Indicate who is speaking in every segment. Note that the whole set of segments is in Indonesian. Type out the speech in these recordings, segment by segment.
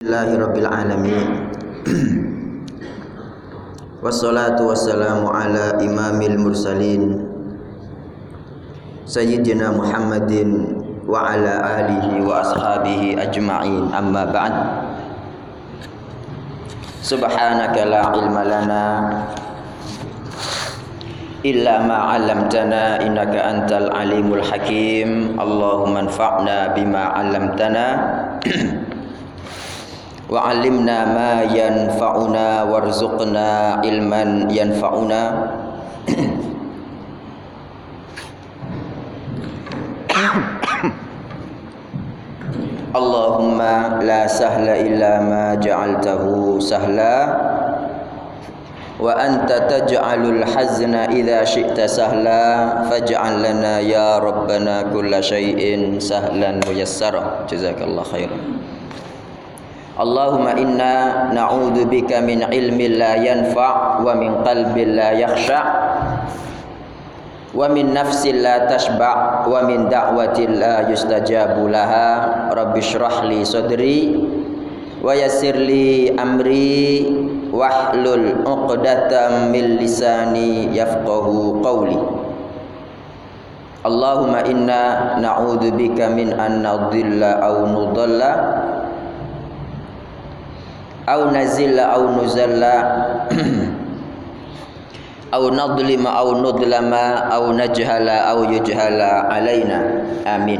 Speaker 1: Alhamdulillahirabbil alamin. Wassalatu wassalamu ala imamil mursalin Sayyidina Muhammadin wa ala alihi wa ashabihi ajma'in, amma ba'd. Subhanaka la ilma lana illa ma 'allamtana innaka antal alimul hakim. Allahumma anfa'na bima 'allamtana wa 'allimna ma yanfa'una warzuqna ilman yanfa'una. Allahumma la sahla illa ma ja'altahu sahla wa anta taj'alul hazna idza syi'ta sahla faj'al lana ya rabbana kulla syai'in sahlan muyassara. Jazakallahu khairan. Allahumma inna na'udzu bika min ilmin la yanfa' wa min qalbin la yakhsha' wa min nafsin la tashba' wa min da'watin la yustajabu laha. Rabbi shrah li sadri wa yassir li amri wahlul 'uqdatam min lisani yafqahu qawli. Allahumma inna na'udzu bika min an nadhilla aw nudalla aw nazilla aw nuzalla aw nadlima aw nudlama aw najhala aw yujhala alaina. Amin.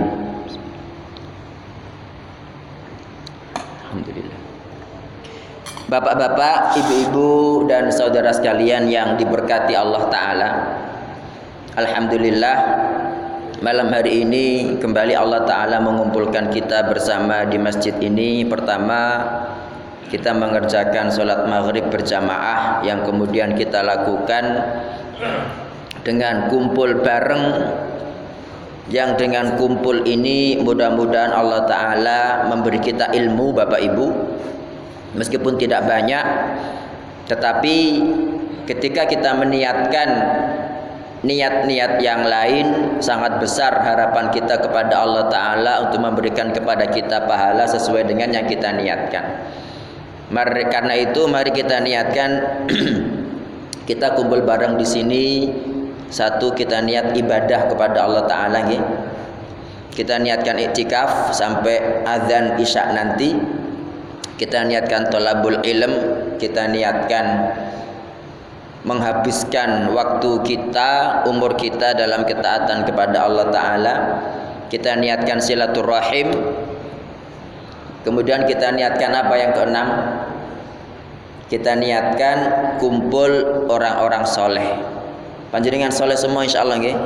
Speaker 1: Alhamdulillah. Bapak-bapak, ibu-ibu dan saudara sekalian yang diberkati Allah Ta'ala, alhamdulillah, malam hari ini kembali Allah Ta'ala mengumpulkan kita bersama di masjid ini. Pertama, kita mengerjakan sholat maghrib berjamaah yang kemudian kita lakukan dengan kumpul bareng, yang dengan kumpul ini mudah-mudahan Allah Ta'ala memberi kita ilmu, Bapak Ibu, meskipun tidak banyak, tetapi ketika kita meniatkan niat-niat yang lain, sangat besar harapan kita kepada Allah Ta'ala untuk memberikan kepada kita pahala sesuai dengan yang kita niatkan. Karena itu mari kita niatkan kita kumpul bareng di sini. Satu, kita niat ibadah kepada Allah Ta'ala. Kita niatkan iktikaf sampai azan isya nanti. Kita niatkan thalabul ilm. Kita niatkan menghabiskan waktu kita, umur kita dalam ketaatan kepada Allah Ta'ala. Kita niatkan silaturahim. Kemudian kita niatkan apa yang keenam? Kita niatkan kumpul orang-orang soleh. Panjenengan soleh semua insyaallah nggih.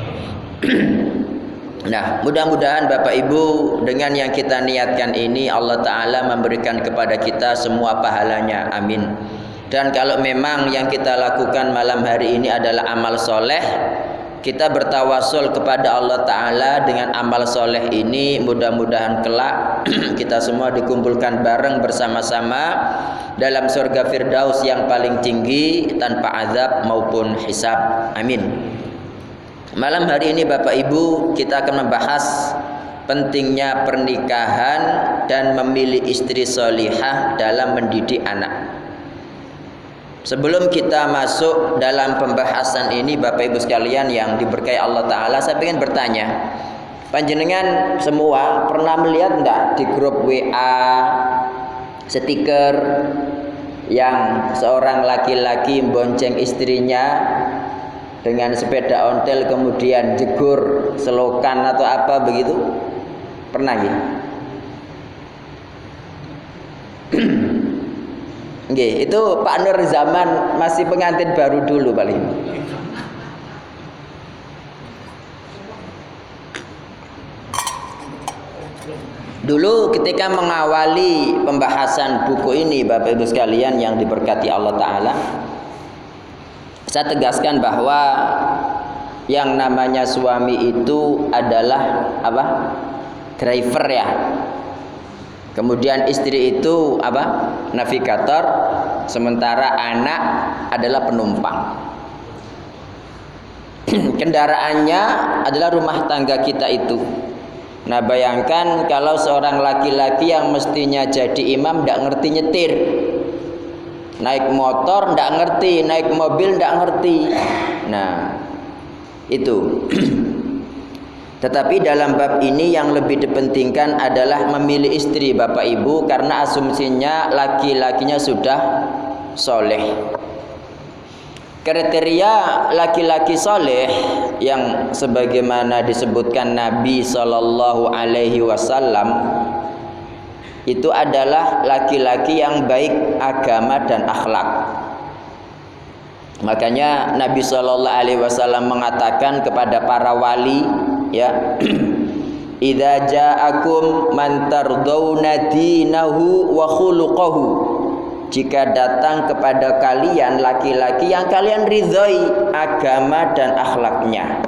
Speaker 1: Nah, mudah-mudahan Bapak Ibu dengan yang kita niatkan ini Allah Ta'ala memberikan kepada kita semua pahalanya. Amin. Dan kalau memang yang kita lakukan malam hari ini adalah amal soleh, kita bertawasul kepada Allah Ta'ala dengan amal soleh ini. Mudah-mudahan kelak kita semua dikumpulkan bareng bersama-sama dalam surga Firdaus yang paling tinggi tanpa azab maupun hisab. Amin. Malam hari ini Bapak Ibu kita akan membahas pentingnya pernikahan dan memilih istri solihah dalam mendidik anak. Sebelum kita masuk dalam pembahasan ini, Bapak Ibu sekalian yang diberkahi Allah Ta'ala, saya ingin bertanya, panjenengan semua pernah melihat enggak di grup WA stiker yang seorang laki-laki bonceng istrinya dengan sepeda ontel kemudian jegur selokan atau apa begitu? Pernah ya? Nggih, itu Pak Nur zaman masih pengantin baru dulu paling. Dulu ketika mengawali pembahasan buku ini Bapak Ibu sekalian yang diberkati Allah Ta'ala, saya tegaskan bahwa yang namanya suami itu adalah apa? Driver ya. Kemudian istri itu apa? Navigator. Sementara anak adalah penumpang. Kendaraannya adalah rumah tangga kita itu. Nah bayangkan kalau seorang laki-laki yang mestinya jadi imam tidak ngerti nyetir, naik motor tidak ngerti, naik mobil tidak ngerti. Nah itu. Tetapi dalam bab ini yang lebih dipentingkan adalah memilih istri Bapak Ibu, karena asumsinya laki-lakinya sudah soleh. Kriteria laki-laki soleh yang sebagaimana disebutkan Nabi Shallallahu Alaihi Wasallam itu adalah laki-laki yang baik agama dan akhlak. Makanya Nabi Shallallahu Alaihi Wasallam mengatakan kepada para wali, ya, idza ja'akum man tardawna dinahu wa khuluquhu, jika datang kepada kalian laki-laki yang kalian ridhoi agama dan akhlaknya,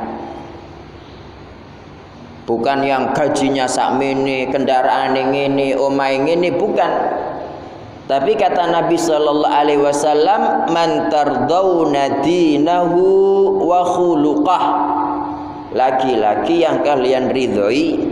Speaker 1: bukan yang gajinya sakmene, kendaraan ini, omah ini, bukan. Tapi kata Nabi Sallallahu Alaihi Wasallam, man tardawna dinahu wa khuluqah, laki-laki yang kalian ridhoi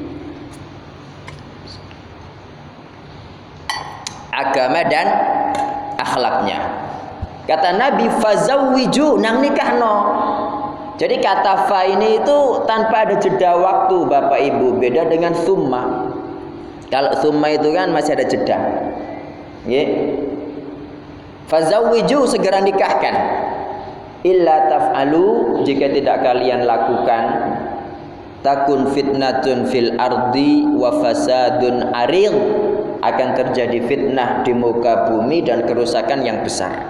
Speaker 1: agama dan akhlaknya. Kata Nabi, fazawwiju, nang nikahno. Jadi kata fa ini itu tanpa ada jeda waktu Bapak Ibu, beda dengan summa. Kalau summa itu kan masih ada jeda. Nggih. Fazawwiju, segera nikahkan. Illa taf'alu, jika tidak kalian lakukan, takun fitnatun fil ardi wa fasadun arid, akan terjadi fitnah di muka bumi dan kerusakan yang besar.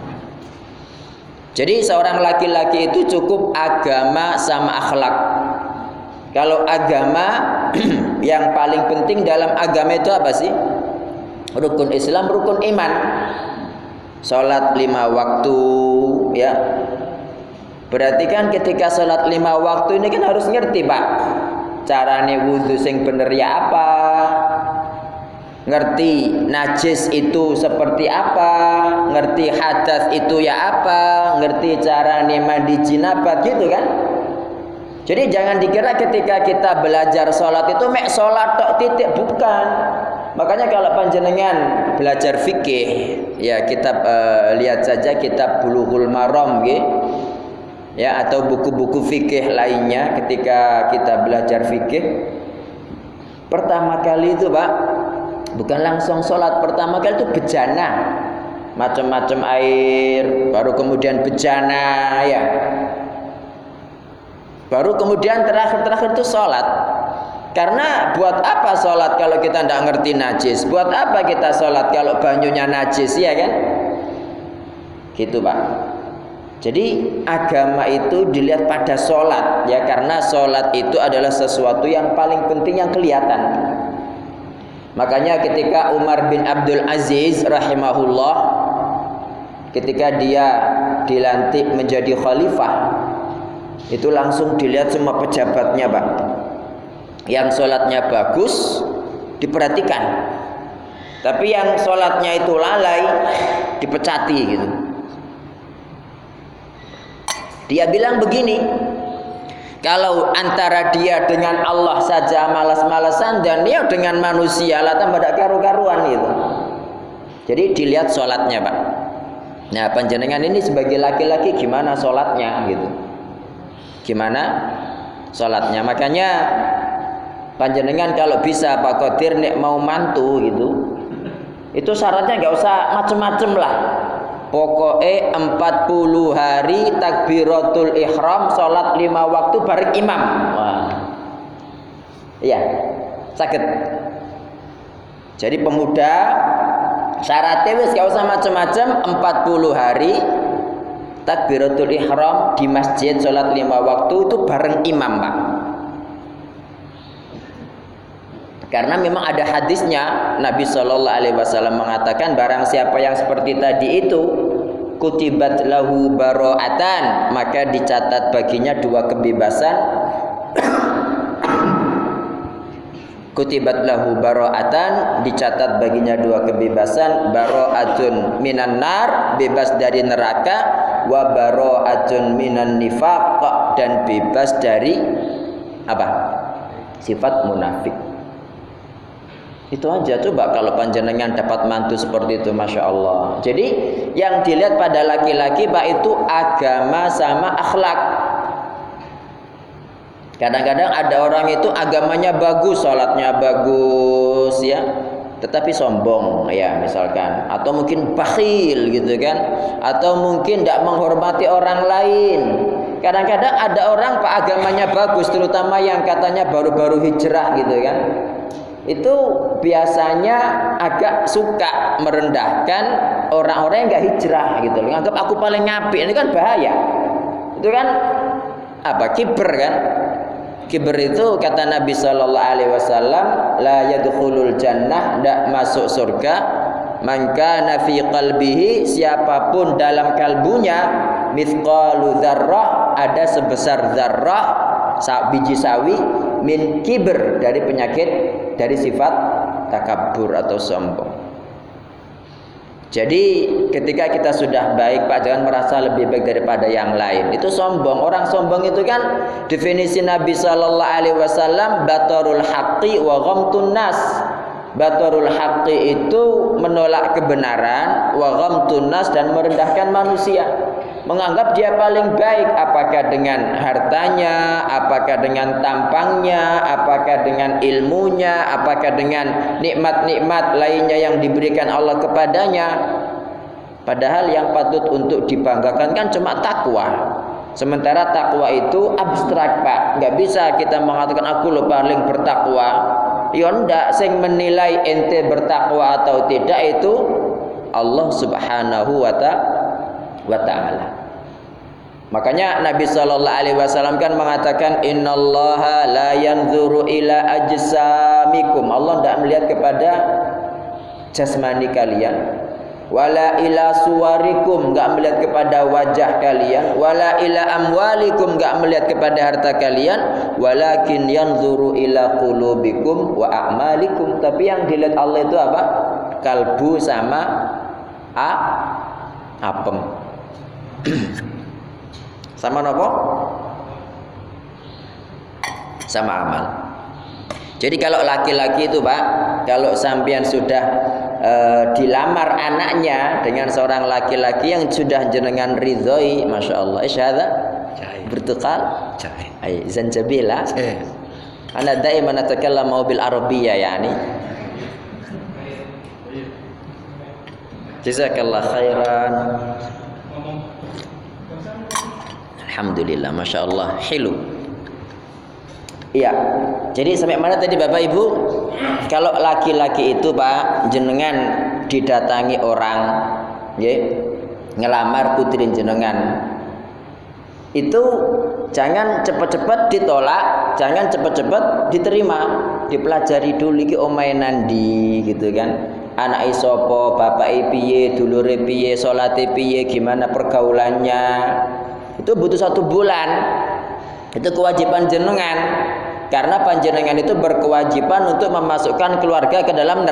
Speaker 1: Jadi seorang laki-laki itu cukup agama sama akhlak. Kalau agama yang paling penting dalam agama itu apa sih? Rukun Islam, rukun iman. Salat 5 waktu, ya. Berarti kan ketika salat 5 waktu ini kan harus ngerti, Pak. Carane wudu sing bener ya apa? Ngerti najis itu seperti apa, ngerti hadas itu ya apa, ngerti carane mandi jinabat gitu kan. Jadi jangan dikira ketika kita belajar sholat itu mek sholat tok titik, bukan. Makanya kalau panjenengan belajar fikih, ya kitab lihat saja kitab Bulughul Maram ya, atau buku-buku fikih lainnya. Ketika kita belajar fikih, pertama kali itu Pak, bukan langsung sholat, pertama kali itu bejana, macam-macam air, baru kemudian bejana, ya, baru kemudian terakhir itu sholat. Karena buat apa sholat kalau kita tidak ngerti najis? Buat apa kita sholat kalau banyunya najis, ya kan? Gitu Pak. Jadi agama itu dilihat pada sholat, ya, karena sholat itu adalah sesuatu yang paling penting yang kelihatan. Makanya ketika Umar bin Abdul Aziz rahimahullah, ketika dia dilantik menjadi khalifah, itu langsung dilihat semua pejabatnya Pak. Yang sholatnya bagus diperhatikan, tapi yang sholatnya itu lalai dipecati gitu. Dia bilang begini, kalau antara dia dengan Allah saja malas-malasan, dan dia dengan manusia lah tambah tak karu-karuan gitu. Jadi dilihat sholatnya Pak. Nah panjenengan ini sebagai laki-laki gimana sholatnya gitu? Gimana sholatnya? Makanya panjenengan kalau bisa Pak Qadir nek mau mantu gitu, itu syaratnya nggak usah macem-macem lah. Pokoknya 40 hari takbiratul ihram, sholat 5 waktu bareng imam. Wah. Iya, sakit. Jadi pemuda syaratnya wis gak usah macam-macam, 40 hari takbiratul ihram di masjid, sholat 5 waktu itu bareng imam Pak. Karena memang ada hadisnya, Nabi Shallallahu Alaihi Wasallam mengatakan, barang siapa yang seperti tadi itu, kutibat lahu baro'atan, maka dicatat baginya 2 kebebasan. Kutibat lahu baro'atan, dicatat baginya 2 kebebasan. Baro'atun minan nar, bebas dari neraka. Wa baro'atun minan nifaq, dan bebas dari apa? sifat munafik. Itu aja. Coba kalau panjenengan dapat mantu seperti itu, Masya Allah. Jadi yang dilihat pada laki-laki Pak itu agama sama akhlak. Kadang-kadang ada orang itu agamanya bagus, sholatnya bagus ya, tetapi sombong ya misalkan, atau mungkin bakhil gitu kan, atau mungkin tidak menghormati orang lain. Kadang-kadang ada orang Pak agamanya bagus, terutama yang katanya baru-baru hijrah gitu kan, itu biasanya agak suka merendahkan orang-orang yang nggak hijrah gitu, nganggap aku paling ngapi. Ini kan bahaya. Itu kan apa? Kiber kan? Kiber itu kata Nabi Shallallahu Alaihi Wasallam, la yadkhulul jannah, tidak masuk surga. Man kana fi qalbihi, siapapun dalam kalbunya mithqalu dzarrah, ada sebesar dzarrah biji sawi, min kiber, dari penyakit, dari sifat takabur atau sombong. Jadi ketika kita sudah baik Pak, jangan merasa lebih baik daripada yang lain. Itu sombong. Orang sombong itu kan definisi Nabi Shallallahu Alaihi Wasallam, batarul haqqi wa ghamtun nas. Batarul haqqi itu menolak kebenaran, wa ghamtun nas, dan merendahkan manusia. Menganggap dia paling baik, apakah dengan hartanya, apakah dengan tampangnya, apakah dengan ilmunya, apakah dengan nikmat-nikmat lainnya yang diberikan Allah kepadanya. Padahal yang patut untuk dibanggakan kan cuma takwa. Sementara takwa itu abstrak Pak, nggak bisa kita mengatakan aku lo paling bertakwa. Ya ndak, sing menilai ente bertakwa atau tidak itu Allah Subhanahu wa ta'ala. Makanya Nabi Shallallahu Alaihi Wasallam kan mengatakan, innallaha la yanzuru ila ajsamikum. Allah tidak melihat kepada jasmani kalian, wala ila suwarikum, enggak melihat kepada wajah kalian, wala ila amwalikum, enggak melihat kepada harta kalian, walakin yanzuru ila qulubikum wa a'malikum. Tapi yang dilihat Allah itu apa? Kalbu sama apem. Sama nopo? Sama amal. Jadi kalau laki-laki itu Pak, kalau sampean sudah dilamar anaknya dengan seorang laki-laki yang sudah jenengan ridhoi, Masya Allah, isyhada bertukal zanjabila. Ana daiman atakallamu bil arabiyyah yani. Jazakallah khairan. Alhamdulillah, Masya Allah, hilu. Iya. Jadi sampai mana tadi Bapak Ibu? Kalau laki-laki itu Pak, jenengan didatangi orang, ya, ngelamar putri jenengan, itu jangan cepat-cepat ditolak, jangan cepat-cepat diterima, dipelajari dulu iki omahe nandi gitu kan. Anake sapa, bapake piye, dulure piye, salate piye, gimana pergaulannya. Itu butuh 1 bulan. Itu kewajiban jenengan. Karena panjenengan itu berkewajiban untuk memasukkan keluarga ke dalam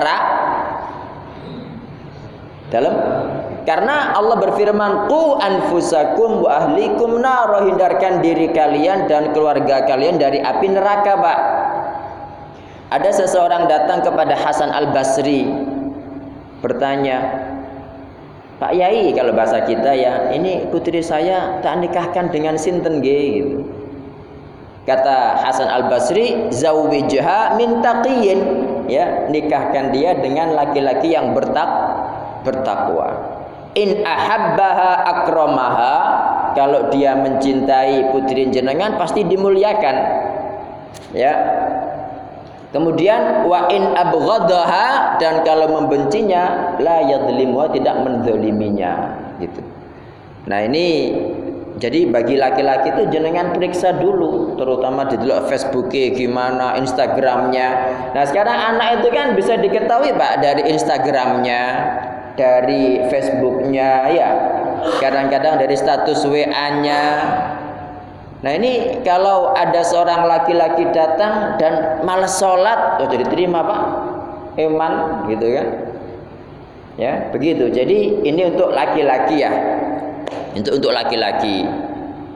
Speaker 1: karena Allah berfirman, qu anfusakum wa ahlikum nar, hindarkan diri kalian dan keluarga kalian dari api neraka Pak. Ada seseorang datang kepada Hasan Al-Basri bertanya, Pak Yai, kalau bahasa kita ya, ini putri saya tak nikahkan dengan sinten nggih gitu. Kata Hasan Al-Basri, zawwijha min taqiyyin, ya, nikahkan dia dengan laki-laki yang bertakwa. In ahabbaha akramaha, kalau dia mencintai putri jenengan pasti dimuliakan. Ya. Kemudian wa in abghadaha, dan kalau membencinya la yadhlimuha, tidak menzaliminya gitu. Nah, ini jadi bagi laki-laki itu jenengan periksa dulu, terutama di Facebooknya gimana, Instagramnya. Nah, sekarang anak itu kan bisa diketahui Pak dari Instagramnya, dari Facebooknya, ya, kadang-kadang dari status WA-nya. Nah, ini kalau ada seorang laki-laki datang dan malas sholat, oh jadi terima Pak, eman gitu kan, ya begitu. Jadi ini untuk laki-laki ya, untuk laki-laki.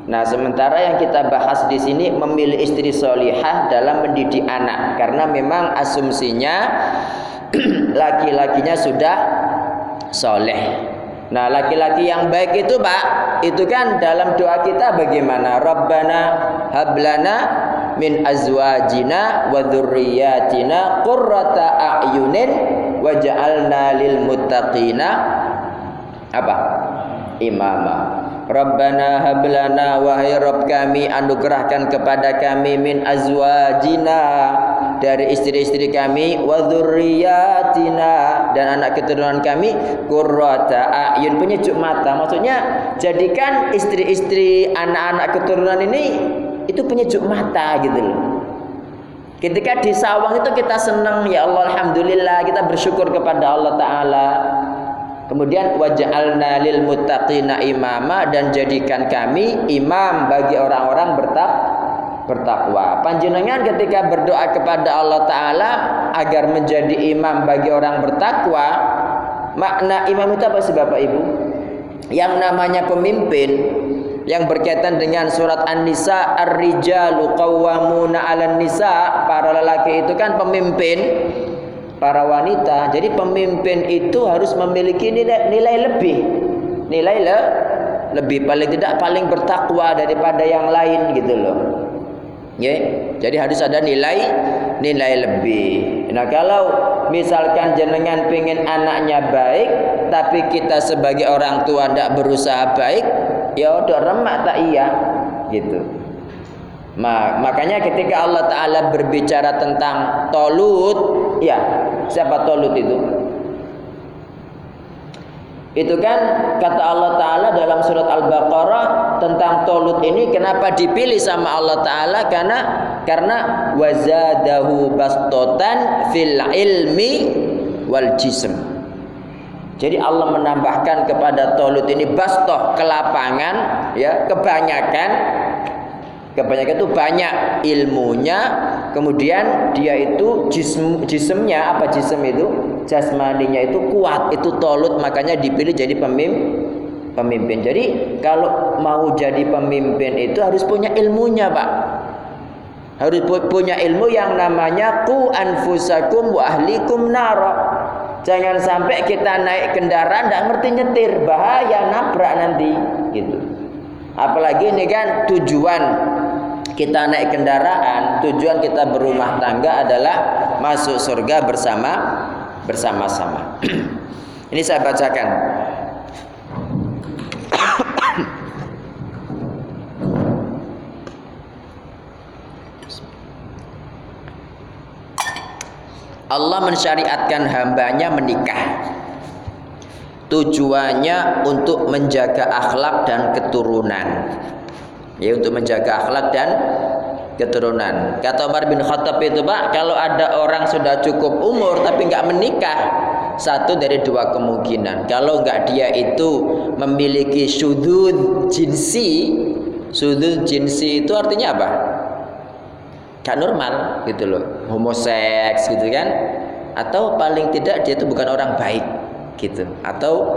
Speaker 1: Nah, sementara yang kita bahas di sini memilih istri solihah dalam mendidik anak, karena memang asumsinya laki-lakinya sudah soleh. Nah, laki-laki yang baik itu Pak, itu kan dalam doa kita bagaimana? Rabbana hablana min azwajina wa dzurriyyatina qurrata a'yunin waj'alna lil muttaqina apa? Imama. Rabbana hablana, wahai Rabb kami, anugerahkan kepada kami min azwajina, dari istri-istri kami, wa dzurriyyatina, dan anak keturunan kami, qurrata a'yun, penyejuk mata. Maksudnya jadikan istri-istri anak-anak keturunan ini itu penyejuk mata gitu loh. Ketika di sawang itu kita senang, ya Allah alhamdulillah, kita bersyukur kepada Allah Ta'ala. Kemudian waj'alna lil muttaqina imama, dan jadikan kami imam bagi orang-orang bertakwa. Panjenengan ketika berdoa kepada Allah Ta'ala agar menjadi imam bagi orang bertakwa, makna imam itu apa sih Bapak Ibu? Yang namanya pemimpin, yang berkaitan dengan surat An-Nisa, ar-rijalu qawwamuna 'alan nisa, para lelaki itu kan pemimpin para wanita. Jadi pemimpin itu harus memiliki nilai lebih. Nilai lebih, paling tidak paling bertakwa daripada yang lain gitu loh. Ya, jadi harus ada nilai lebih. Nah, kalau misalkan jenengan pengen anaknya baik, tapi kita sebagai orang tua tidak berusaha baik, ya udah remak tak iya gitu. Makanya ketika Allah Ta'ala berbicara tentang Tolut, ya siapa Tolut itu? Itu kan kata Allah Ta'ala dalam surat Al-Baqarah tentang Tolut ini, kenapa dipilih sama Allah Ta'ala? Karena wazadahu bastotan fil ilmi wal jism. Jadi Allah menambahkan kepada Tolut ini bastoh, kelapangan, ya, kebanyakan itu banyak ilmunya, kemudian dia itu jismnya, apa jism itu? Jasmaninya itu kuat, itu Tolut, makanya dipilih jadi pemimpin. Jadi kalau mau jadi pemimpin itu harus punya ilmunya Pak. Harus punya ilmu yang namanya qu anfusakum wa ahlikum nara. Jangan sampai kita naik kendaraan tidak ngerti nyetir, bahaya, nabrak nanti gitu. Apalagi ini kan tujuan kita naik kendaraan, tujuan kita berumah tangga adalah masuk surga bersama-sama. Ini saya bacakan. Allah mensyariatkan hambanya menikah. Tujuannya untuk menjaga akhlak dan keturunan. Ya, untuk menjaga akhlak dan keturunan. Kata Umar bin Khattab itu Pak, kalau ada orang sudah cukup umur tapi nggak menikah, satu dari dua kemungkinan. Kalau nggak dia itu memiliki syudzud jinsi. Syudzud jinsi itu artinya apa? Gak normal gitu loh, homoseks gitu kan, atau paling tidak dia itu bukan orang baik gitu, atau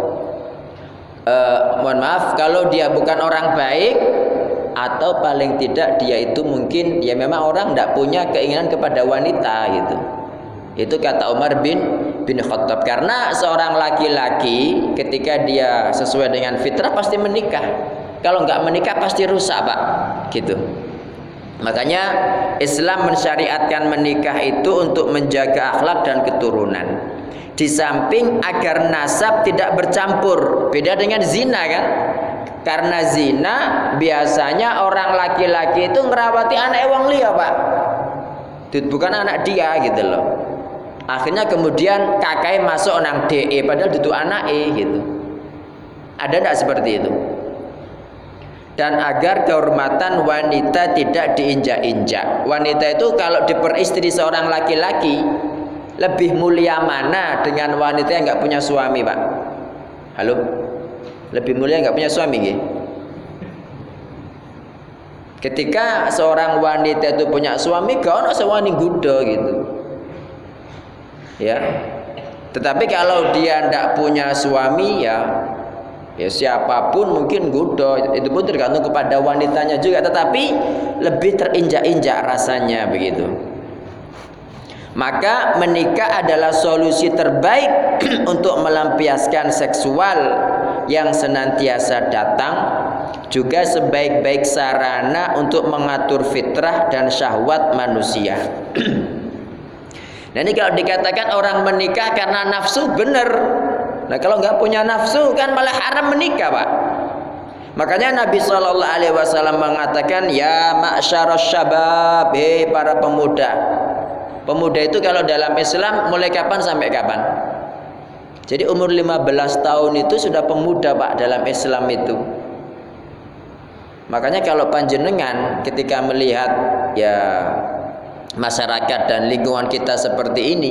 Speaker 1: mohon maaf, kalau dia bukan orang baik, atau paling tidak dia itu mungkin ya memang orang tidak punya keinginan kepada wanita gitu. Itu kata Umar bin Khattab. Karena seorang laki-laki ketika dia sesuai dengan fitrah pasti menikah. Kalau nggak menikah pasti rusak Pak gitu. Makanya Islam mensyariatkan menikah itu untuk menjaga akhlak dan keturunan. Di samping agar nasab tidak bercampur. Beda dengan zina kan? Karena zina biasanya orang laki-laki itu ngerawati anak wong liya Pak. Bukan anak dia gitu loh. Akhirnya kemudian kakaknya masuk nang DE padahal itu anak gitu. Ada tidak seperti itu? Dan agar kehormatan wanita tidak diinjak-injak. Wanita itu kalau diperistri seorang laki-laki, lebih mulia mana dengan wanita yang nggak punya suami Pak? Halo? Lebih mulia nggak punya suami nggih? Ketika seorang wanita itu punya suami, gak ono sewani gudo gitu. Ya. Tetapi kalau dia tidak punya suami, ya Ya siapapun mungkin goda, itu pun tergantung kepada wanitanya juga, tetapi lebih terinjak-injak rasanya begitu. Maka menikah adalah solusi terbaik untuk melampiaskan seksual yang senantiasa datang, juga sebaik-baik sarana untuk mengatur fitrah dan syahwat manusia. Nah ini kalau dikatakan orang menikah karena nafsu, benar. Nah kalau nggak punya nafsu kan malah haram menikah, Pak. Makanya Nabi SAW mengatakan, ya ma'syarasy syabab, para pemuda. Pemuda itu kalau dalam Islam mulai kapan sampai kapan? Jadi umur 15 tahun itu sudah pemuda, Pak, dalam Islam itu. Makanya kalau panjenengan ketika melihat ya masyarakat dan lingkungan kita seperti ini,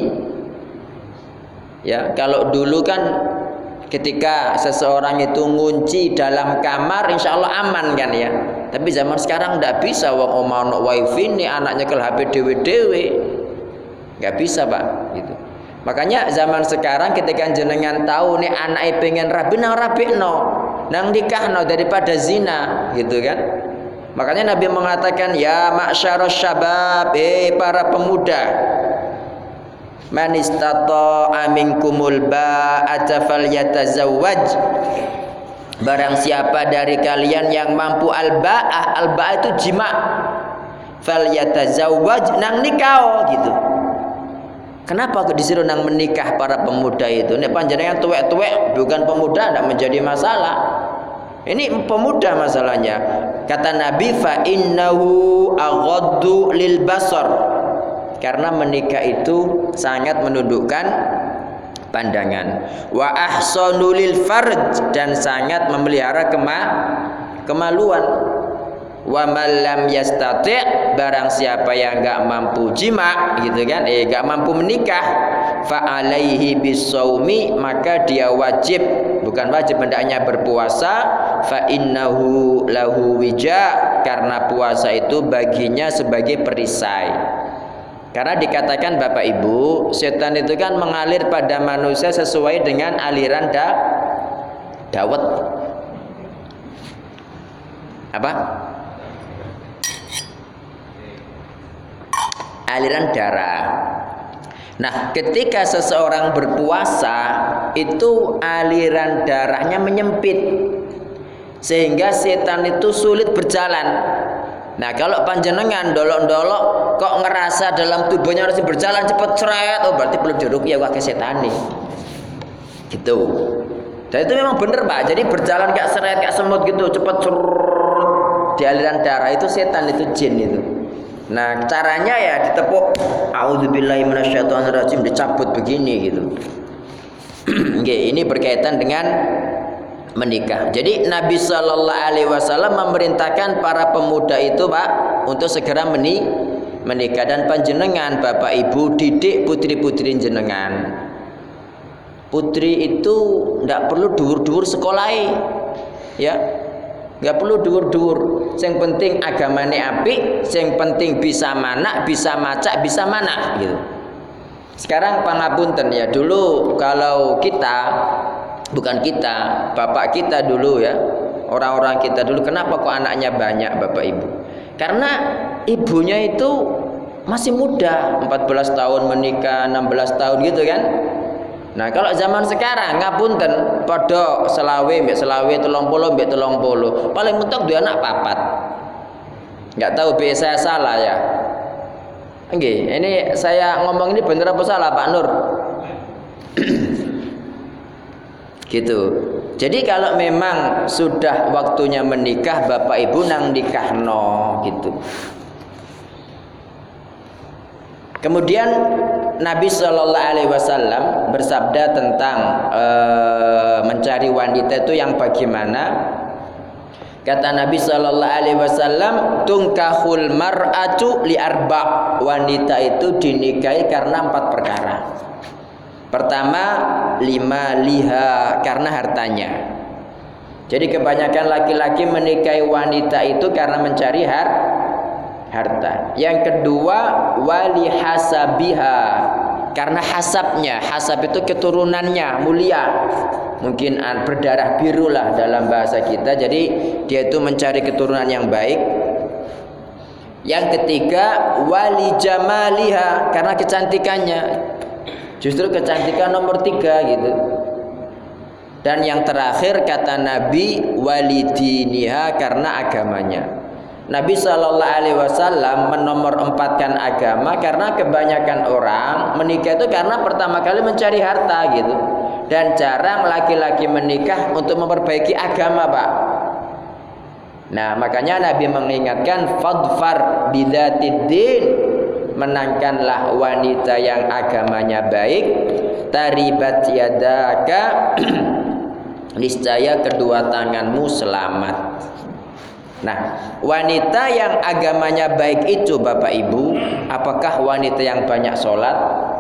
Speaker 1: ya kalau dulu kan ketika seseorang itu ngunci dalam kamar insya Allah aman kan ya. Tapi zaman sekarang tidak bisa, wong omah ono wifi nih anaknya ke HP dewe-dewe, nggak bisa, Pak, gitu. Makanya zaman sekarang ketika jenengan tahu nih anaknya pengen rabi, nang rabikno, nang nikahno daripada zina, gitu kan. Makanya Nabi mengatakan, ya ma'syarasy syabab, para pemuda, man istata'a minkumul ba'ata falyatazawwaj. Barang siapa dari kalian yang mampu al-ba'ah, al-ba'ah itu jima, falyatazawwaj, nang nikah gitu. Kenapa disuruh nang menikah para pemuda itu? Nek panjenengan tuwek-tuwek bukan pemuda tidak menjadi masalah. Ini pemuda masalahnya. Kata Nabi, fa innahu aghaddu lil basar. Karena menikah itu sangat menundukkan pandangan. Wa ahsanu lil farj, dan sangat memelihara kemaluan. Wa man lam yastati', barang siapa yang enggak mampu jima gitu kan, enggak mampu menikah, fa alaihi bisaumi, maka dia wajib, bukan wajib hendaknya berpuasa, fa innahu lahu wija, karena puasa itu baginya sebagai perisai. Karena dikatakan Bapak Ibu, setan itu kan mengalir pada manusia sesuai dengan aliran dawet. Apa? Aliran darah. Nah, ketika seseorang berpuasa, itu aliran darahnya menyempit, sehingga setan itu sulit berjalan. Nah, kalau panjenengan dolok-dolok kok ngerasa dalam tubuhnya harus berjalan cepat ceret, oh berarti belum diruqyah wae setan nih. Gitu. Dan itu memang benar, Pak. Jadi berjalan kayak seret, kayak semut gitu, cepat curut di aliran darah itu setan, itu jin itu. Nah, caranya ya ditepuk, auzubillahi minasyaitonirrajim, dicabut begini gitu. Oke, ini berkaitan dengan menikah. Jadi Nabi Shallallahu Alaihi Wasallam memerintahkan para pemuda itu, Pak, untuk segera menikah. Dan panjenengan Bapak Ibu didik putri-putri jenengan. Putri itu tidak perlu dur-dur sekolah, ya. Nggak perlu dur-dur. Yang penting agamane apik, yang penting bisa manak, bisa macak, bisa manak gitu. Sekarang pangapunten ya, dulu kalau kita, bukan kita, bapak kita dulu ya, orang-orang kita dulu, kenapa kok anaknya banyak Bapak Ibu? Karena ibunya itu masih muda, 14 tahun menikah, 16 tahun gitu kan. Nah kalau zaman sekarang ngapunten, podo selawe mbek selawe, 30 mbek 30, paling mentok dua anak papat. Nggak tahu saya salah ya. Nggih, ini saya ngomong ini bener apa salah Pak Nur? Gitu. Jadi kalau memang sudah waktunya menikah, Bapak Ibu nang nikahno gitu. Kemudian Nabi Shallallahu Alaihi Wasallam bersabda tentang mencari wanita itu yang bagaimana. Kata Nabi Shallallahu Alaihi Wasallam, tungkahul mar'atu li arba', wanita itu dinikahi karena 4 perkara. Pertama, lima liha, karena hartanya. Jadi kebanyakan laki-laki menikahi wanita itu karena mencari harta. Yang kedua, wali hasabiha, karena hasabnya, hasab itu keturunannya mulia, mungkin berdarah biru lah dalam bahasa kita. Jadi dia itu mencari keturunan yang baik. Yang ketiga, wali jamaliha, karena kecantikannya. Justru kecantikan nomor 3 gitu. Dan yang terakhir kata Nabi, walidiniha, karena agamanya. Nabi SAW menomor 4-kan agama, karena kebanyakan orang menikah itu karena pertama kali mencari harta gitu. Dan jarang laki-laki menikah untuk memperbaiki agama, Pak. Nah, makanya Nabi mengingatkan fadfar bidzatiddin, menangkanlah wanita yang agamanya baik, taribat yadaka, niscaya kedua tanganmu selamat. Nah, wanita yang agamanya baik itu Bapak Ibu, apakah wanita yang banyak sholat?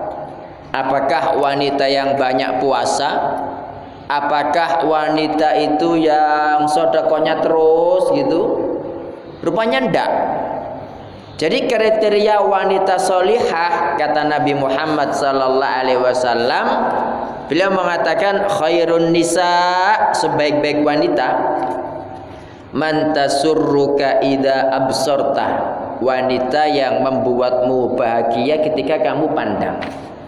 Speaker 1: Apakah wanita yang banyak puasa? Apakah wanita itu yang sedekahnya terus gitu? Rupanya enggak. Jadi kriteria wanita solihah kata Nabi Muhammad SAW, beliau mengatakan khairun nisa, sebaik-baik wanita, man tasurruka idza absorta, wanita yang membuatmu bahagia ketika kamu pandang.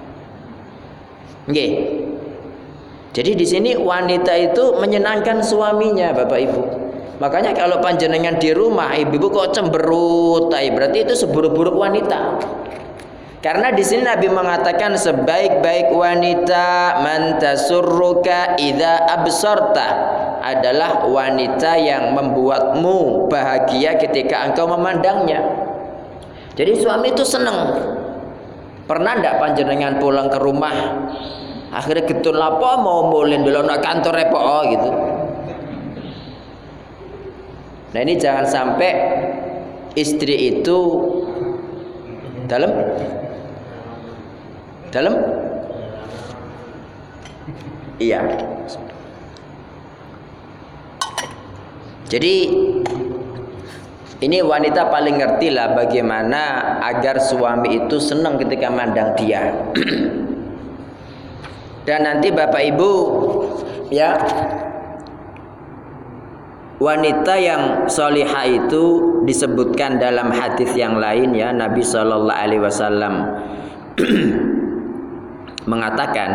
Speaker 1: Nggih. Jadi di sini wanita itu menyenangkan suaminya, Bapak Ibu. Makanya kalau panjenengan di rumah, ibu-ibu kok cemberut, berarti itu seburuk-buruk wanita. Karena di sini Nabi mengatakan sebaik-baik wanita man tasurruka idza absorta, adalah wanita yang membuatmu bahagia ketika engkau memandangnya. Jadi suami itu senang. Pernah ndak panjenengan pulang ke rumah akhirnya getun lapo mau mulin dulu nak kantor repot gitu. Nah, ini jangan sampai istri itu dalam iya. Jadi ini wanita paling ngerti lah bagaimana agar suami itu senang ketika mandang dia. Dan nanti Bapak Ibu ya, wanita yang solihah itu disebutkan dalam hadis yang lain ya, Nabi SAW mengatakan,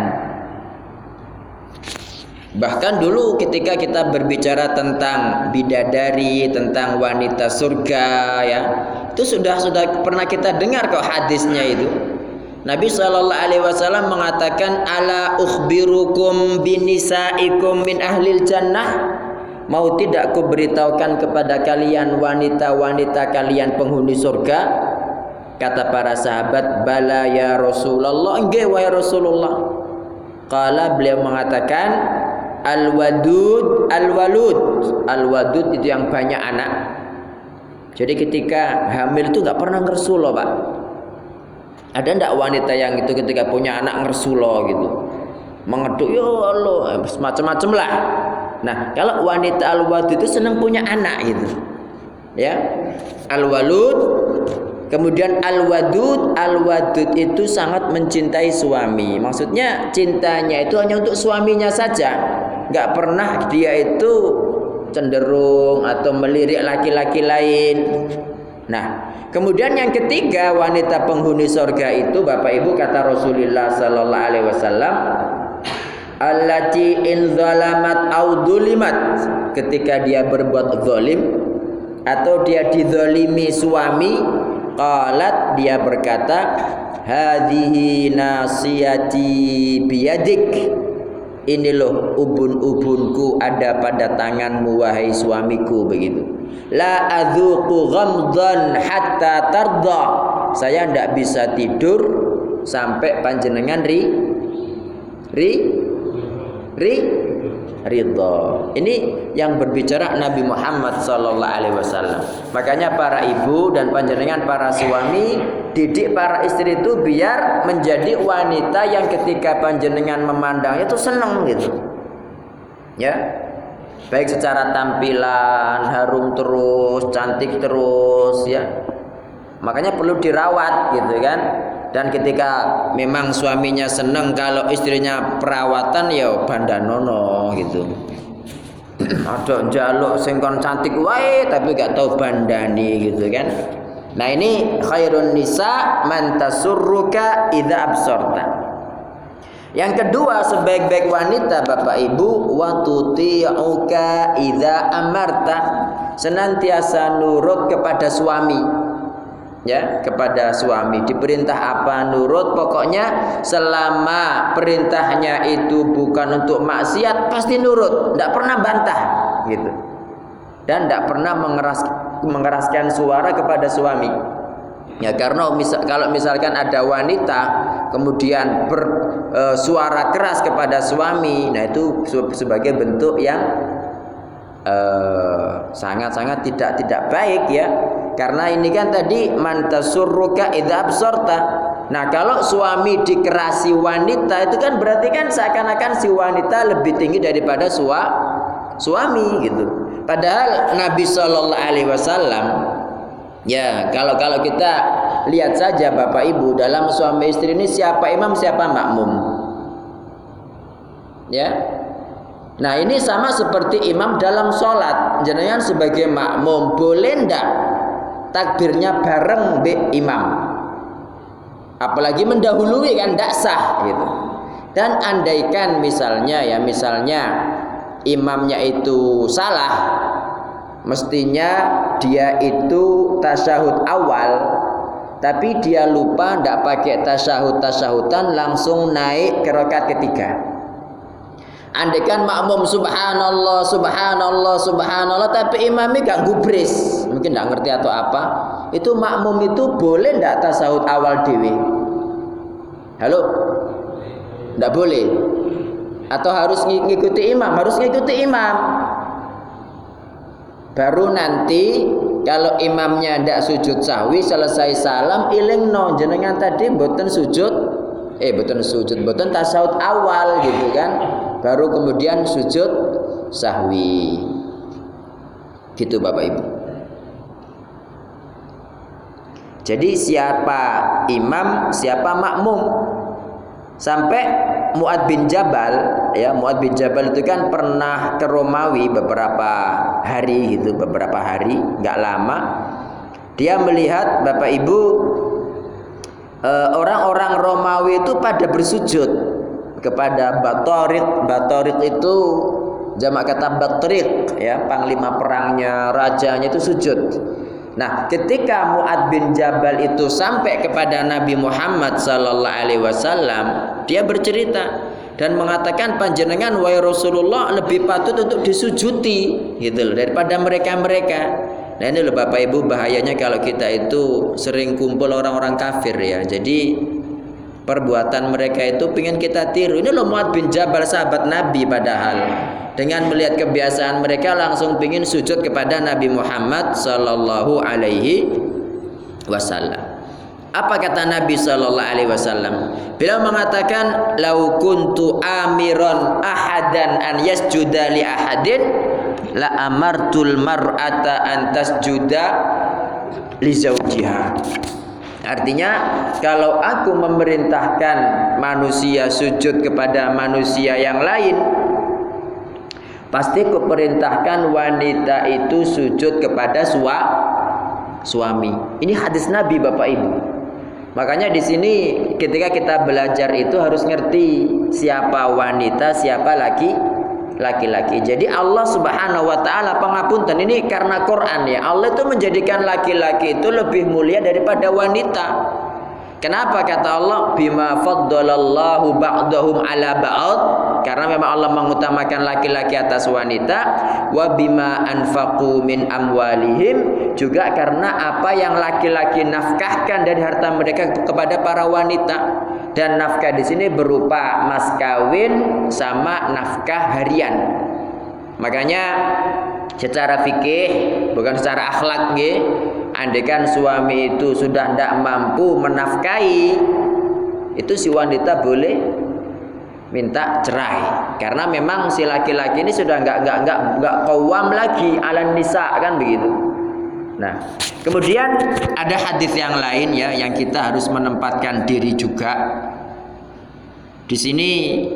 Speaker 1: bahkan dulu ketika kita berbicara tentang bidadari, tentang wanita surga ya, itu sudah pernah kita dengar kok hadisnya itu. Nabi SAW mengatakan, ala ukhbirukum binisaikum min ahlil jannah, mau tidak ku beritahukan kepada kalian wanita-wanita kalian penghuni surga? Kata para sahabat, bala ya Rasulullah, nggih wahai Rasulullah. Qala, beliau mengatakan, al-wadud al-walud. Al-wadud itu yang banyak anak. Jadi ketika hamil itu gak pernah ngersulo, Pak. Ada ndak wanita yang itu ketika punya anak ngersulo gitu, mengeduk ya Allah, macam-macam lah. Nah, kalau wanita al-wadud itu senang punya anak gitu ya, al-walud. Kemudian al-wadud, al-wadud itu sangat mencintai suami. Maksudnya cintanya itu hanya untuk suaminya saja, nggak pernah dia itu cenderung atau melirik laki-laki lain. Nah, kemudian yang ketiga, wanita penghuni surga itu Bapak Ibu kata Rasulullah sallallahu alaihi wasallam, allati in zalamat au dzulimat, ketika dia berbuat zalim atau dia dizalimi suami, qalat, dia berkata, hadhihi nasiyati biyadik, ini loh ubun-ubunku ada pada tanganmu wahai suamiku, begitu. La adzuqu ghamdan hatta tarda, saya tidak bisa tidur sampai panjenengan ridha. Ini yang berbicara Nabi Muhammad SAW. Makanya para ibu dan panjenengan para suami, didik para istri itu biar menjadi wanita yang ketika panjenengan memandang itu senang gitu ya, baik secara tampilan harum terus, cantik terus ya. Makanya perlu dirawat gitu kan. Dan ketika memang suaminya seneng kalau istrinya perawatan ya bandanono gitu. Ada njaluk sing kon cantik wae tapi gak tau bandani gitu kan. Nah ini khairun nisa man tasurruka idza absorta. Yang kedua sebaik-baik wanita Bapak Ibu wa tuti'uka idza amarta, senantiasa nurut kepada suami. Ya, kepada suami diperintah apa nurut, pokoknya selama perintahnya itu bukan untuk maksiat pasti nurut, tidak pernah bantah gitu, dan tidak pernah mengeraskan suara kepada suami. Ya karena kalau misalkan ada wanita kemudian bersuara keras kepada suami, nah itu sebagai bentuk yang sangat-sangat tidak baik ya. Karena ini kan tadi man tasurruka idza absorta. Nah, kalau suami dikerasi wanita itu kan berarti kan seakan-akan si wanita lebih tinggi daripada suami gitu. Padahal Nabi Shallallahu alaihi wasallam ya, kalau kita lihat saja Bapak Ibu, dalam suami istri ini siapa imam, siapa makmum? Ya. Nah, ini sama seperti imam dalam sholat. Jenengan sebagai makmum boleh ndak takbirnya bareng be imam, apalagi mendahului kan tidak sah gitu. Dan andaikan misalnya imamnya itu salah, mestinya dia itu tasyahud awal tapi dia lupa tidak pakai tasyahudan langsung naik ke rakaat ketiga. Andaikan makmum subhanallah subhanallah subhanallah tapi imamnya gak gubris, mungkin gak ngerti atau apa, itu makmum itu boleh ndak tasawuf awal dewi? Halo? Ndak boleh? Atau harus ngikuti imam? Harus ngikuti imam. Baru nanti kalau imamnya ndak sujud sahwi selesai salam ilingno jenengan tadi mboten tasawuf awal gitu kan. Baru kemudian sujud sahwi. Gitu Bapak Ibu. Jadi siapa imam, siapa makmum. Sampai Mu'adz bin Jabal, ya Mu'adz bin Jabal itu kan pernah ke Romawi beberapa hari, nggak lama. Dia melihat Bapak Ibu orang-orang Romawi itu pada bersujud kepada Batorik. Batorik itu jamak kata Batrik ya, panglima perangnya, rajanya itu sujud. Nah, ketika Mu'adz bin Jabal itu sampai kepada Nabi Muhammad sallallahu alaihi wasallam, dia bercerita dan mengatakan panjenengan wahai Rasulullah lebih patut untuk disujuti gitu loh daripada mereka-mereka. Nah, ini loh Bapak Ibu bahayanya kalau kita itu sering kumpul orang-orang kafir ya. Jadi perbuatan mereka itu pengen kita tiru. Ini loh Mu'adz bin Jabal sahabat Nabi, padahal dengan melihat kebiasaan mereka langsung pengen sujud kepada Nabi Muhammad sallallahu alaihi wasallam. Apa kata Nabi sallallahu alaihi wasallam? Beliau mengatakan lau kuntu amiron ahadan an yasjuda li ahadin la amartul mar'ata an tasjuda li zawjiha. Artinya kalau aku memerintahkan manusia sujud kepada manusia yang lain, pasti kuperintahkan wanita itu sujud kepada suami. Ini hadis Nabi Bapak Ibu. Makanya di sini ketika kita belajar itu harus ngerti siapa wanita, siapa laki-laki. Jadi Allah Subhanahu wa taala pangapunten ini karena Quran ya. Allah itu menjadikan laki-laki itu lebih mulia daripada wanita. Kenapa kata Allah bima faddalallahu ba'dahum ala ba'd? Karena memang Allah mengutamakan laki-laki atas wanita. Wa bima anfaqu min amwalihim, juga karena apa yang laki-laki nafkahkan dari harta mereka kepada para wanita. Dan nafkah di sini berupa mas kawin sama nafkah harian. Makanya secara fikih bukan secara akhlak nggih, andaikan suami itu sudah tidak mampu menafkahi, itu si wanita boleh minta cerai. Karena memang si laki-laki ini sudah nggak qawwam lagi ala nisa kan begitu. Nah, kemudian ada hadis yang lain ya, yang kita harus menempatkan diri juga. Di sini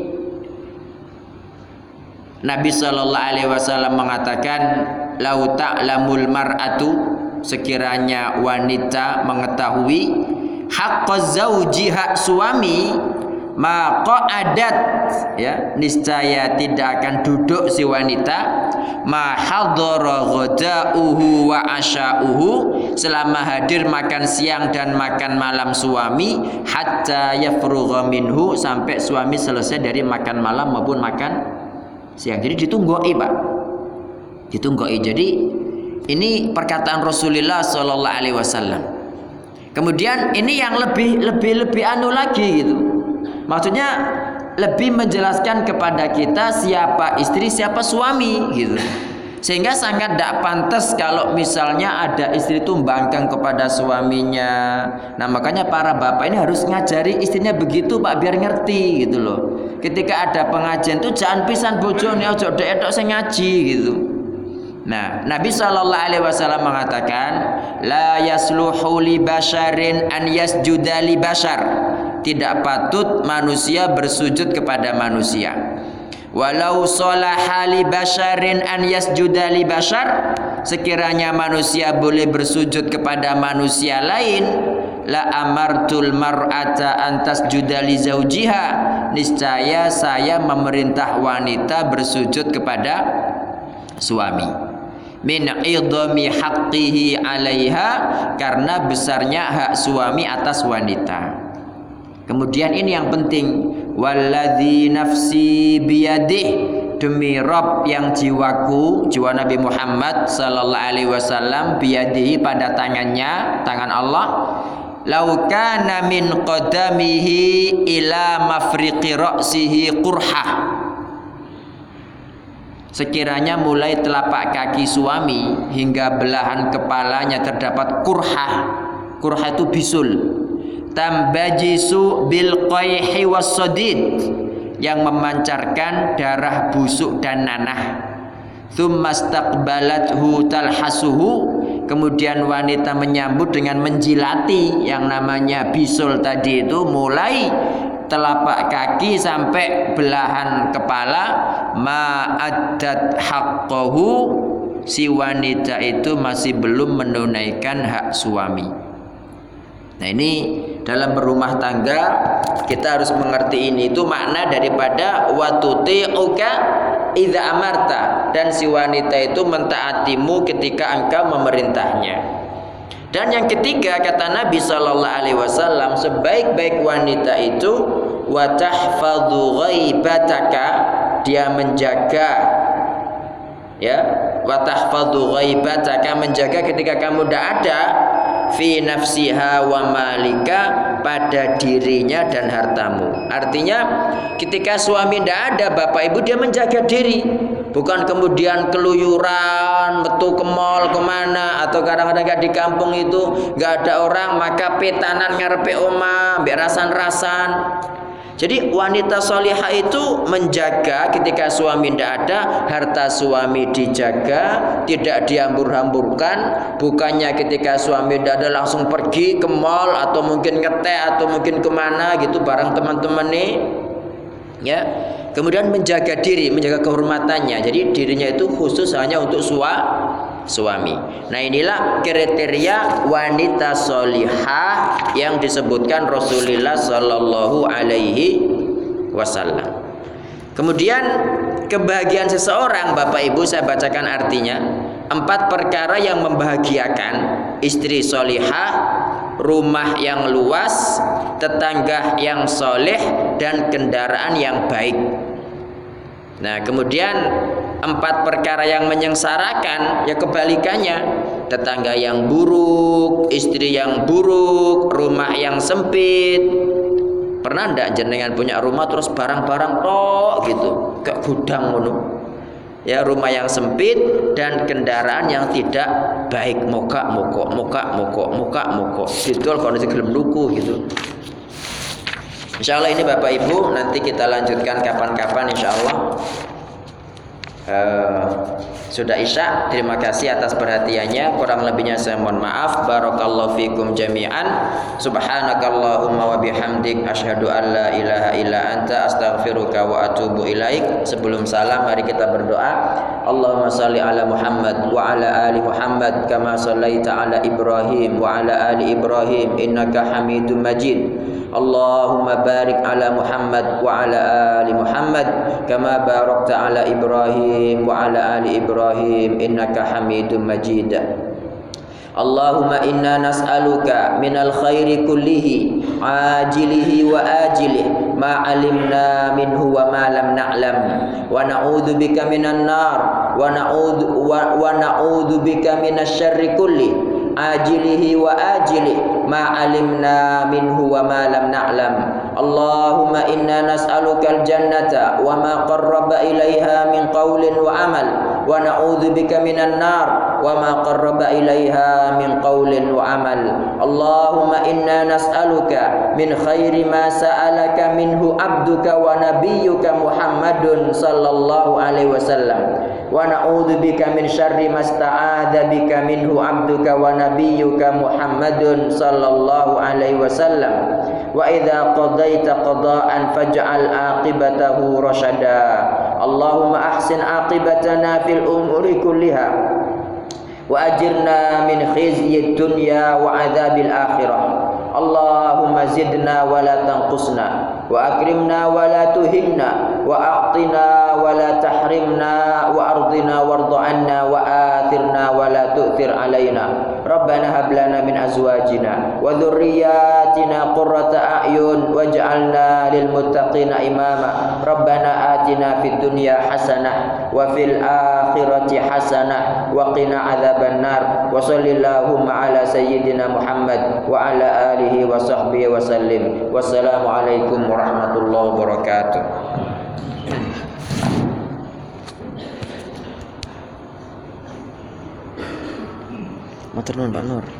Speaker 1: Nabi Shallallahu Alaihi Wasallam mengatakan, "Lau ta'lamul mar'atu," sekiranya wanita mengetahui haqqaz zauji, hak suami, maka adat, ya, niscaya tidak akan duduk si wanita, ma hadara ghada'uhu wa asya'uhu, selama hadir makan siang dan makan malam suami, hatta yafrugha minhu, sampai suami selesai dari makan malam maupun makan siang. Jadi ditunggoi, Pak. Ditunggoi. Jadi ini perkataan Rasulullah sallallahu alaihi wasallam. Kemudian ini yang lebih anu lagi gitu. Maksudnya lebih menjelaskan kepada kita siapa istri, siapa suami gitu. Sehingga sangat tidak pantas kalau misalnya ada istri itu bangkang kepada suaminya. Nah, makanya para bapak ini harus ngajari istrinya begitu, Pak, biar ngerti gitu loh. Ketika ada pengajian tuh jangan pisan bojone, ojo dek sing ngaji gitu. Nah, Nabi Shallallahu Alaihi Wasallam mengatakan, la yasluhu li basharin an yasjuda li bashar. Tidak patut manusia bersujud kepada manusia. Walau salaha li basharin an yasjuda li bashar, sekiranya manusia boleh bersujud kepada manusia lain, la amartul mar'ata an tasjuda li zaujiha, niscaya saya memerintah wanita bersujud kepada suami. Min idhami haqqihi 'alaiha, karena besarnya hak suami atas wanita. Kemudian ini yang penting, walladzi nafsi biyadih, demi Rabb yang jiwaku, jiwa Nabi Muhammad sallallahu alaihi wasallam, biyadihi, pada tangannya, tangan Allah, lau kana min qadamihi ila mafriqi ra'sihi qurhah, sekiranya mulai telapak kaki suami hingga belahan kepalanya terdapat qurhah. Qurhah itu bisul. Tambajisu bil qayhi wassadid, yang memancarkan darah busuk dan nanah. Tsumastaqbalathu talhasuhu, kemudian wanita menyambut dengan menjilati yang namanya bisul tadi itu, mulai telapak kaki sampai belahan kepala. Ma'addat haqqahu, si wanita itu masih belum menunaikan hak suami. Nah, ini dalam berumah tangga kita harus mengerti ini. Itu makna daripada watuti'uka idza amarta, dan si wanita itu mentaatimu ketika engkau memerintahnya. Dan yang ketiga, kata Nabi sallallahu alaihi wasallam, sebaik-baik wanita itu wa tahfadhu ghaibataka, dia menjaga, ya, wa tahfadhu ghaibataka, menjaga ketika kamu tidak ada, fi nafsiha wa malika, pada dirinya dan hartamu. Artinya ketika suami tidak ada, bapak ibu, dia menjaga diri, bukan kemudian keluyuran metu ke mall kemana, atau kadang-kadang di kampung itu nggak ada orang maka petanan ngarepe oma mbek rasan-rasan. Jadi wanita solihah itu menjaga ketika suami tidak ada, harta suami dijaga, tidak dihambur-hamburkan. Bukannya ketika suami tidak ada langsung pergi ke mall atau mungkin ngeteh atau mungkin kemana gitu bareng teman-teman nih, ya. Kemudian menjaga diri, menjaga kehormatannya. Jadi dirinya itu khusus hanya untuk suami. Nah, inilah kriteria wanita solihah yang disebutkan Rasulullah Sallallahu Alaihi Wasallam. Kemudian kebahagiaan seseorang, bapak ibu, saya bacakan artinya. 4 perkara yang membahagiakan: istri solihah, rumah yang luas, tetangga yang soleh, dan kendaraan yang baik. Nah, kemudian 4 perkara yang menyengsarakan, ya kebalikannya: tetangga yang buruk, istri yang buruk, rumah yang sempit. Pernah ndak jenengan punya rumah terus barang-barang tok gitu, kayak gudang ngono? Ya, rumah yang sempit dan kendaraan yang tidak baik, mokok. Gitu kondisi gelem luku gitu. Insyaallah ini bapak ibu nanti kita lanjutkan kapan-kapan insyaallah. Sudah isya. Terima kasih atas perhatiannya. Kurang lebihnya saya mohon maaf. Barakallahu fikum jami'an. Subhanakallahumma wa bihamdik asyhadu an la ilaha illa anta astaghfiruka wa atubu ilaik. Sebelum salam mari kita berdoa. Allahumma salli ala Muhammad wa ala ali Muhammad kama sallaita ala Ibrahim wa ala ali Ibrahim innaka Hamidum Majid. Allahumma barik ala Muhammad wa ala ali Muhammad kama barakta ala Ibrahim wa ala ali Ibrahim innaka Hamidum Majid. Allahumma inna nas'aluka minal khairi kullihi ajilihi wa ajilihi ma alimna minhu wa ma lam na'lam wa na'udzu bika minan nar wa na'udzu bika minasy syarri kulli ajilihi wa ajilihi ma alimna minhu wa ma lam na'lam. Allahumma inna nas'alukal jannata wa ma qarraba ilaiha min qawlin wa amal wa na'udzu bika minan nar wa ma qarraba ilaiha min qawlin wa amal. Allahumma inna nas'aluka min khairi ma sa'alaka minhu abduka wa nabiyyuka Muhammadun sallallahu alaihi wasallam wa na'udzu bika min syarri ma sta'adza bika minhu abduka wa nabiyyuka Muhammadun sallallahu alaihi wasallam. Wa idza qadaita qada'an faj'al aqibatahu rasyada. Allahumma ahsin aqibatana fil umuri kulliha wa ajirna min khizyid dunya wa adzabil akhirah. Allahumma zidna wa la tanqusna wa akrimna wa la tuhinna wa a'tina wa la tahrimna wa ardina warda anna wa athirna wa la tu'thir alaina. Rabbana hab lana min azwajina wa dhurriyyatina qurrata a'yun waj'alna lil muttaqina imama. Rabbana atina fid dunya hasanah wa fil akhirati hasanah wa qina adzaban nar. Wa sallallahu ala sayyidina Muhammad wa ala alihi wa sahbihi wa sallim. Wassalamu alaikum warahmatullahi wabarakatuh. Matur nuwun Pak Nur.